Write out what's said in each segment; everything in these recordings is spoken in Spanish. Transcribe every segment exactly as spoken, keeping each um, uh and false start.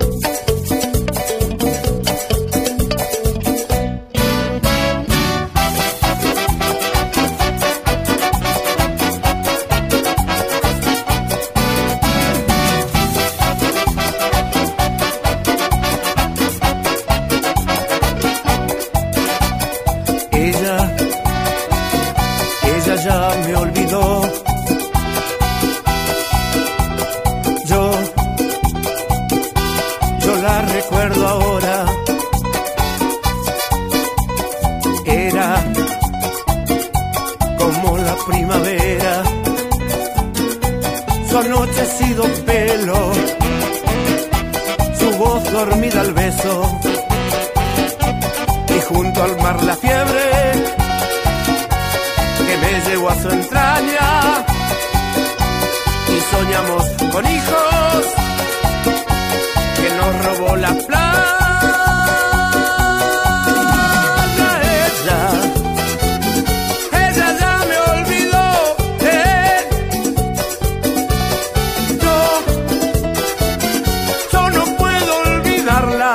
Ya me olvidó. Yo, yo la recuerdo ahora. Era como la primavera, su anochecido pelo, su voz dormida al beso, y junto al mar la fiebre que me llevó a su entraña, y soñamos con hijos que nos robó la playa. Ella, ella ya me olvidó, eh. Yo, yo no puedo olvidarla.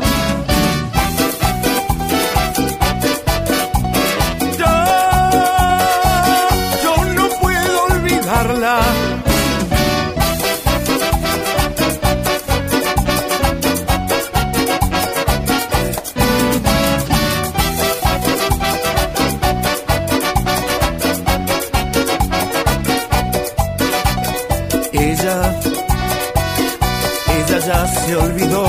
Ella, ella ya se olvidó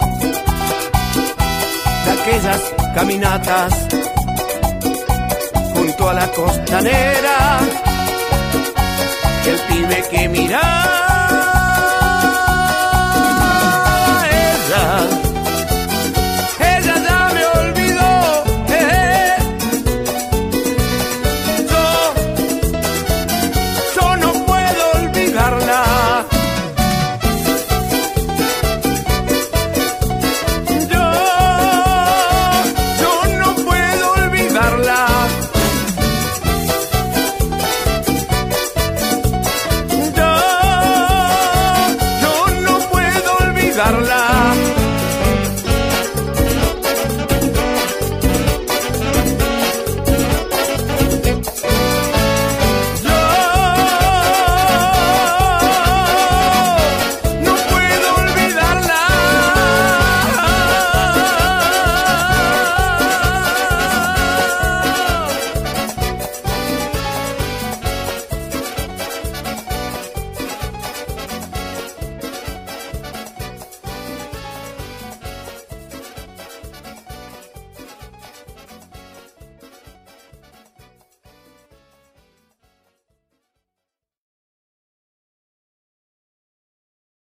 de aquellas caminatas junto a la costanera, el pibe que miraba. Ella, ella ya me olvidó, eh. Yo, yo no puedo olvidarla. Yo, yo no puedo olvidarla. Darla.